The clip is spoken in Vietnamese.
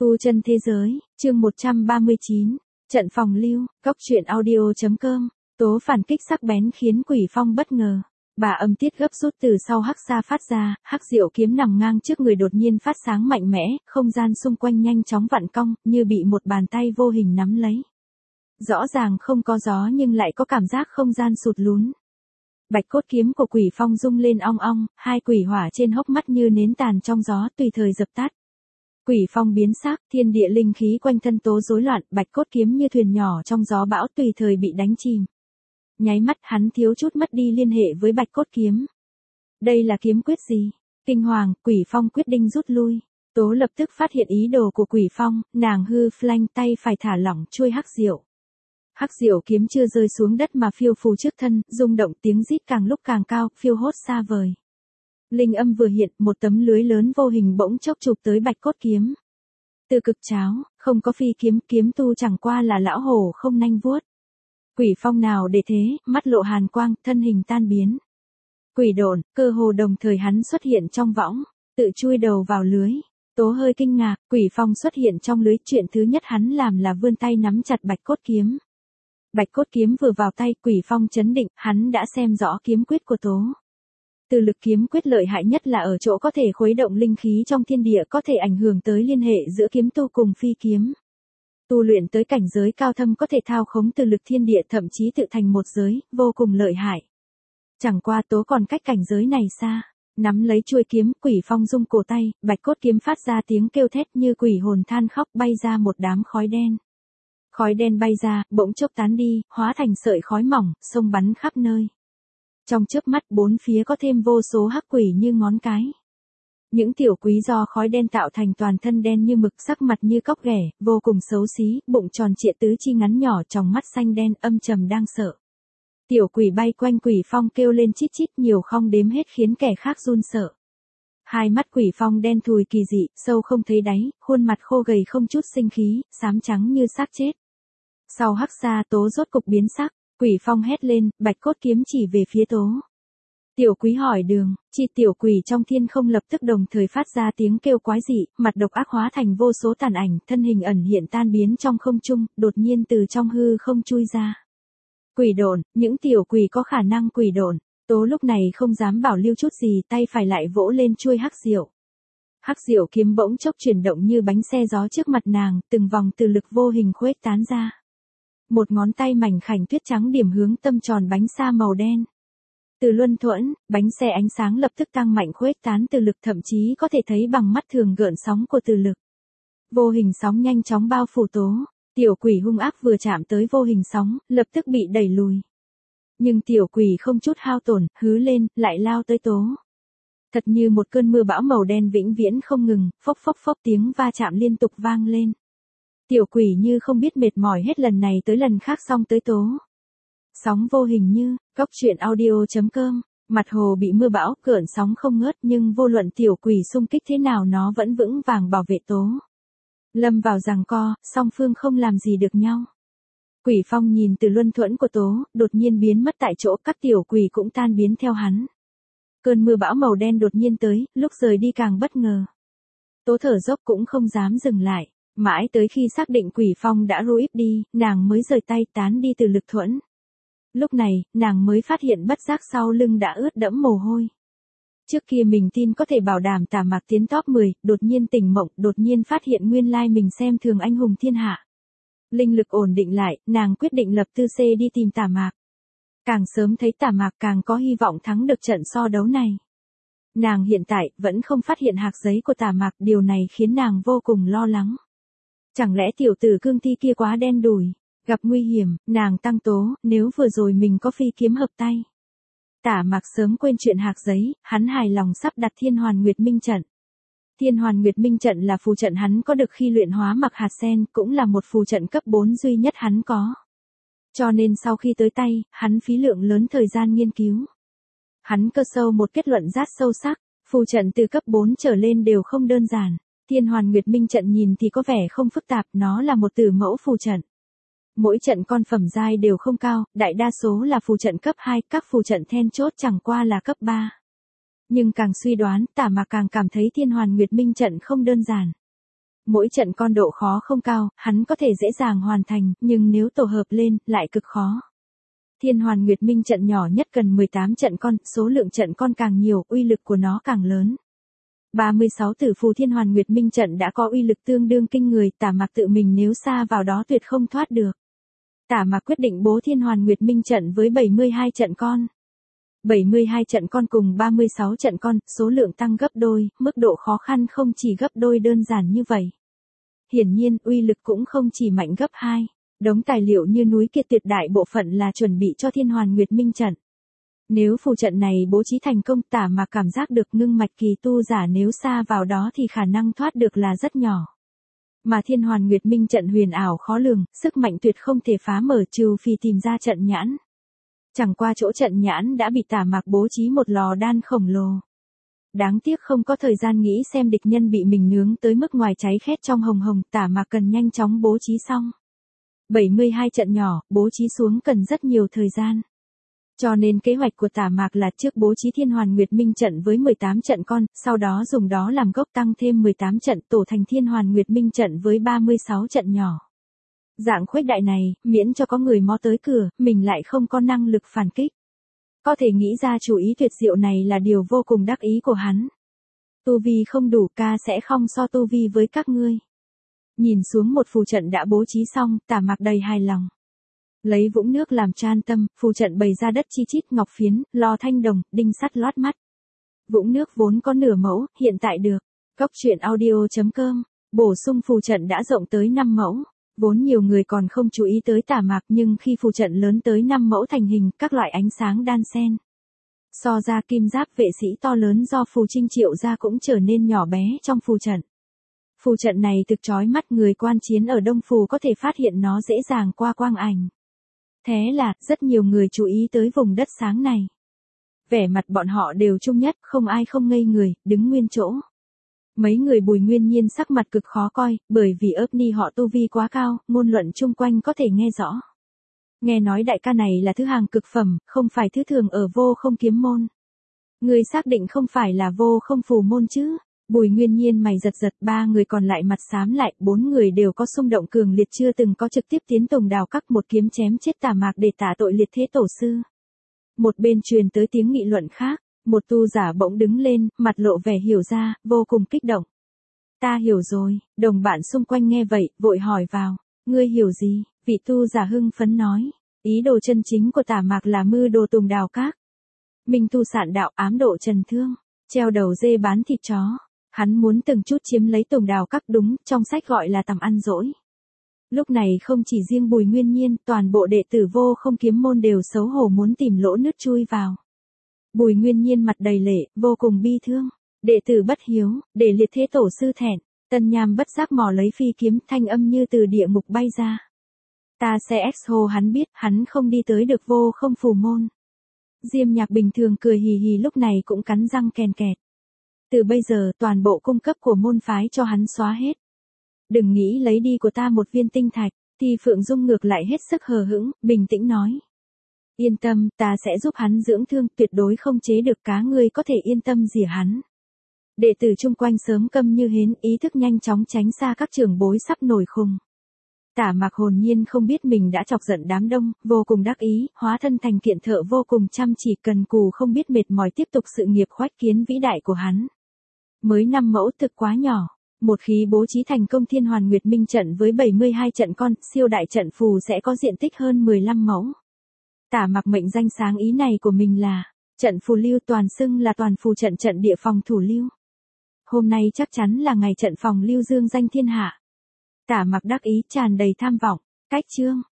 Tu chân thế giới, chương 139, trận phòng lưu, cóc truyện audio.com, tố phản kích sắc bén khiến Quỷ Phong bất ngờ. Bà âm tiết gấp rút từ sau hắc xa phát ra, hắc diệu kiếm nằm ngang trước người đột nhiên phát sáng mạnh mẽ, không gian xung quanh nhanh chóng vặn cong, như bị một bàn tay vô hình nắm lấy. Rõ ràng không có gió nhưng lại có cảm giác không gian sụt lún. Bạch cốt kiếm của Quỷ Phong rung lên ong ong, hai quỷ hỏa trên hốc mắt như nến tàn trong gió tùy thời dập tắt. Quỷ Phong biến sắc, thiên địa linh khí quanh thân tố rối loạn, bạch cốt kiếm như thuyền nhỏ trong gió bão tùy thời bị đánh chìm. Nháy mắt hắn thiếu chút mất đi liên hệ với bạch cốt kiếm. Đây là kiếm quyết gì? Kinh hoàng, Quỷ Phong quyết định rút lui. Tố lập tức phát hiện ý đồ của Quỷ Phong, nàng hư flank tay phải thả lỏng chuôi hắc diệu. Hắc diệu kiếm chưa rơi xuống đất mà phiêu phù trước thân, rung động tiếng rít càng lúc càng cao, phiêu hốt xa vời. Linh âm vừa hiện, một tấm lưới lớn vô hình bỗng chốc chụp tới bạch cốt kiếm. Từ cực cháo, không có phi kiếm, kiếm tu chẳng qua là lão hổ không nanh vuốt. Quỷ Phong nào để thế, mắt lộ hàn quang, thân hình tan biến. Quỷ độn, cơ hồ đồng thời hắn xuất hiện trong võng, tự chui đầu vào lưới. Tố hơi kinh ngạc, Quỷ Phong xuất hiện trong lưới, chuyện thứ nhất hắn làm là vươn tay nắm chặt bạch cốt kiếm. Bạch cốt kiếm vừa vào tay, Quỷ Phong chấn định, hắn đã xem rõ kiếm quyết của Tố. Từ lực kiếm quyết lợi hại nhất là ở chỗ có thể khuấy động linh khí trong thiên địa, có thể ảnh hưởng tới liên hệ giữa kiếm tu cùng phi kiếm. Tu luyện tới cảnh giới cao thâm có thể thao khống từ lực thiên địa, thậm chí tự thành một giới, vô cùng lợi hại. Chẳng qua Tố còn cách cảnh giới này xa. Nắm lấy chuôi kiếm, Quỷ Phong rung cổ tay, bạch cốt kiếm phát ra tiếng kêu thét như quỷ hồn than khóc, bay ra một đám khói đen. Khói đen bay ra, bỗng chốc tán đi, hóa thành sợi khói mỏng, xông bắn khắp nơi. Trong chớp mắt bốn phía có thêm vô số hắc quỷ như ngón cái. Những tiểu quý do khói đen tạo thành toàn thân đen như mực, sắc mặt như cóc ghẻ, vô cùng xấu xí, bụng tròn trịa tứ chi ngắn nhỏ, tròng mắt xanh đen âm trầm đang sợ. Tiểu quỷ bay quanh Quỷ Phong kêu lên chít chít nhiều không đếm hết khiến kẻ khác run sợ. Hai mắt Quỷ Phong đen thùi kỳ dị, sâu không thấy đáy, khuôn mặt khô gầy không chút sinh khí, xám trắng như xác chết. Sau hắc xa Tố rốt cục biến sắc. Quỷ Phong hét lên, bạch cốt kiếm chỉ về phía Tố. Tiểu quý hỏi đường, chi tiểu quỷ trong thiên không lập tức đồng thời phát ra tiếng kêu quái dị, mặt độc ác hóa thành vô số tàn ảnh, thân hình ẩn hiện tan biến trong không trung, đột nhiên từ trong hư không chui ra. Quỷ độn, những tiểu quỷ có khả năng quỷ độn. Tố lúc này không dám bảo lưu chút gì, tay phải lại vỗ lên chuôi hắc diệu. Hắc diệu kiếm bỗng chốc chuyển động như bánh xe gió trước mặt nàng, từng vòng từ lực vô hình khuếch tán ra. Một ngón tay mảnh khảnh tuyết trắng điểm hướng tâm tròn bánh xa màu đen. Từ luân thuẫn, bánh xe ánh sáng lập tức tăng mạnh khuếch tán từ lực, thậm chí có thể thấy bằng mắt thường gợn sóng của từ lực. Vô hình sóng nhanh chóng bao phủ Tố. Tiểu quỷ hung ác vừa chạm tới vô hình sóng, lập tức bị đẩy lùi. Nhưng tiểu quỷ không chút hao tổn, hứ lên, lại lao tới Tố. Thật như một cơn mưa bão màu đen vĩnh viễn không ngừng, phốc phốc phốc tiếng va chạm liên tục vang lên. Tiểu quỷ như không biết mệt mỏi hết lần này tới lần khác xong tới Tố. Sóng vô hình như, cóc truyện audio.com, mặt hồ bị mưa bão, cơn sóng không ngớt nhưng vô luận tiểu quỷ xung kích thế nào nó vẫn vững vàng bảo vệ Tố. Lâm vào giằng co, song phương không làm gì được nhau. Quỷ Phong nhìn từ luân thuẫn của Tố, đột nhiên biến mất tại chỗ, các tiểu quỷ cũng tan biến theo hắn. Cơn mưa bão màu đen đột nhiên tới, lúc rời đi càng bất ngờ. Tố thở dốc cũng không dám dừng lại. Mãi tới khi xác định Quỷ Phong đã ru íp đi, nàng mới rời tay tán đi từ lực thuẫn. Lúc này, nàng mới phát hiện bất giác sau lưng đã ướt đẫm mồ hôi. Trước kia mình tin có thể bảo đảm Tả Mạc tiến top 10, đột nhiên tỉnh mộng, đột nhiên phát hiện nguyên lai mình xem thường anh hùng thiên hạ. Linh lực ổn định lại, nàng quyết định lập tư C đi tìm Tả Mạc. Càng sớm thấy Tả Mạc càng có hy vọng thắng được trận so đấu này. Nàng hiện tại vẫn không phát hiện hạc giấy của Tả Mạc, điều này khiến nàng vô cùng lo lắng. Chẳng lẽ tiểu tử cương thi kia quá đen đủi, gặp nguy hiểm, nàng tăng Tố, nếu vừa rồi mình có phi kiếm hợp tay. Tả Mạc sớm quên chuyện hạc giấy, hắn hài lòng sắp đặt Thiên Hoàn Nguyệt Minh trận. Thiên Hoàn Nguyệt Minh trận là phù trận hắn có được khi luyện hóa mặc hạt sen, cũng là một phù trận cấp 4 duy nhất hắn có. Cho nên sau khi tới tay, hắn phí lượng lớn thời gian nghiên cứu. Hắn cơ sâu một kết luận rất sâu sắc, phù trận từ cấp 4 trở lên đều không đơn giản. Thiên Hoàn Nguyệt Minh trận nhìn thì có vẻ không phức tạp, nó là một tử mẫu phù trận. Mỗi trận con phẩm giai đều không cao, đại đa số là phù trận cấp 2, các phù trận then chốt chẳng qua là cấp 3. Nhưng càng suy đoán, Tả Mạc càng cảm thấy Thiên Hoàn Nguyệt Minh trận không đơn giản. Mỗi trận con độ khó không cao, hắn có thể dễ dàng hoàn thành, nhưng nếu tổ hợp lên, lại cực khó. Thiên Hoàn Nguyệt Minh trận nhỏ nhất cần 18 trận con, số lượng trận con càng nhiều, uy lực của nó càng lớn. 36 tử phù Thiên Hoàn Nguyệt Minh trận đã có uy lực tương đương kinh người, Tả Mạc tự mình nếu xa vào đó tuyệt không thoát được. Tả Mạc quyết định bố Thiên Hoàn Nguyệt Minh trận với 72 trận con. 72 trận con cùng 36 trận con, số lượng tăng gấp đôi, mức độ khó khăn không chỉ gấp đôi đơn giản như vậy. Hiển nhiên, uy lực cũng không chỉ mạnh gấp 2. Đống tài liệu như núi kia tuyệt đại bộ phận là chuẩn bị cho Thiên Hoàn Nguyệt Minh trận. Nếu phù trận này bố trí thành công, Tả Mạc cảm giác được ngưng mạch kỳ tu giả nếu xa vào đó thì khả năng thoát được là rất nhỏ. Mà Thiên Hoàn Nguyệt Minh trận huyền ảo khó lường, sức mạnh tuyệt không thể phá mở trừ phi tìm ra trận nhãn. Chẳng qua chỗ trận nhãn đã bị Tả Mạc bố trí một lò đan khổng lồ. Đáng tiếc không có thời gian nghĩ xem địch nhân bị mình nướng tới mức ngoài cháy khét trong hồng hồng, Tả Mạc cần nhanh chóng bố trí xong. 72 trận nhỏ, bố trí xuống cần rất nhiều thời gian. Cho nên kế hoạch của Tả Mạc là trước bố trí Thiên Hoàn Nguyệt Minh trận với 18 trận con, sau đó dùng đó làm gốc tăng thêm 18 trận tổ thành Thiên Hoàn Nguyệt Minh trận với 36 trận nhỏ. Dạng khuếch đại này, miễn cho có người mò tới cửa, mình lại không có năng lực phản kích. Có thể nghĩ ra chủ ý tuyệt diệu này là điều vô cùng đắc ý của hắn. Tu vi không đủ, ca sẽ không so tu vi với các ngươi. Nhìn xuống một phù trận đã bố trí xong, Tả Mạc đầy hài lòng. Lấy vũng nước làm tran tâm, phù trận bày ra đất chi chít ngọc phiến, lò thanh đồng, đinh sắt lót mắt. Vũng nước vốn có nửa mẫu, hiện tại được. Cốc truyện audio.com, bổ sung phù trận đã rộng tới 5 mẫu. Vốn nhiều người còn không chú ý tới Tả Mạc nhưng khi phù trận lớn tới 5 mẫu thành hình, các loại ánh sáng đan xen. So ra kim giáp vệ sĩ to lớn do phù trinh triệu ra cũng trở nên nhỏ bé trong phù trận. Phù trận này thực chói mắt, người quan chiến ở Đông Phù có thể phát hiện nó dễ dàng qua quang ảnh. Thế là, rất nhiều người chú ý tới vùng đất sáng này. Vẻ mặt bọn họ đều chung nhất, không ai không ngây người, đứng nguyên chỗ. Mấy người Bùi Nguyên Nhiên sắc mặt cực khó coi, bởi vì ớp ni họ tu vi quá cao, ngôn luận chung quanh có thể nghe rõ. Nghe nói đại ca này là thứ hàng cực phẩm, không phải thứ thường ở Vô Không Kiếm môn. Người xác định không phải là Vô Không Phù môn chứ? Bùi Nguyên Nhiên mày giật giật, 3 người còn lại mặt xám lại, 4 người đều có xung động cường liệt chưa từng có trực tiếp tiến Tùng Đào Các một kiếm chém chết Tả Mạc để tả tội liệt thế tổ sư. Một bên truyền tới tiếng nghị luận khác, một tu giả bỗng đứng lên, mặt lộ vẻ hiểu ra, vô cùng kích động. Ta hiểu rồi, đồng bạn xung quanh nghe vậy, vội hỏi vào, ngươi hiểu gì? Vị tu giả hưng phấn nói, ý đồ chân chính của Tả Mạc là mưu đồ Tùng Đào Các. Minh tu sạn đạo ám độ trần thương, treo đầu dê bán thịt chó. Hắn muốn từng chút chiếm lấy Tùng Đào Các, đúng, trong sách gọi là tầm ăn dỗi. Lúc này không chỉ riêng Bùi Nguyên Nhiên, toàn bộ đệ tử Vô Không Kiếm môn đều xấu hổ muốn tìm lỗ nứt chui vào. Bùi Nguyên Nhiên mặt đầy lệ, vô cùng bi thương. Đệ tử bất hiếu, để liệt thế tổ sư thẹn. Tân Nham bất giác mò lấy phi kiếm, thanh âm như từ địa ngục bay ra. Ta sẽ exo hắn biết, hắn không đi tới được Vô Không Phù môn. Diêm Nhạc bình thường cười hì hì lúc này cũng cắn răng kèn kẹt. Từ bây giờ toàn bộ cung cấp của môn phái cho hắn xóa hết. Đừng nghĩ lấy đi của ta một viên tinh thạch, thì Phượng Dung ngược lại hết sức hờ hững, bình tĩnh nói. Yên tâm, ta sẽ giúp hắn dưỡng thương, tuyệt đối không chế được cá, ngươi có thể yên tâm rỉa hắn. Đệ tử chung quanh sớm câm như hến, ý thức nhanh chóng tránh xa các trưởng bối sắp nổi khùng. Tả Mạc hồn nhiên không biết mình đã chọc giận đám đông, vô cùng đắc ý, hóa thân thành kiện thợ vô cùng chăm chỉ cần cù không biết mệt mỏi tiếp tục sự nghiệp khoách kiến vĩ đại của hắn. Mới 5 mẫu thực quá nhỏ, một khi bố trí thành công Thiên Hoàn Nguyệt Minh trận với 72 trận con, siêu đại trận phù sẽ có diện tích hơn 15 mẫu. Tả Mạc mệnh danh sáng ý này của mình là, trận phù lưu, toàn xưng là toàn phù trận, trận địa phòng thủ lưu. Hôm nay chắc chắn là ngày trận phòng lưu dương danh thiên hạ. Tả Mạc đắc ý tràn đầy tham vọng, cách chương.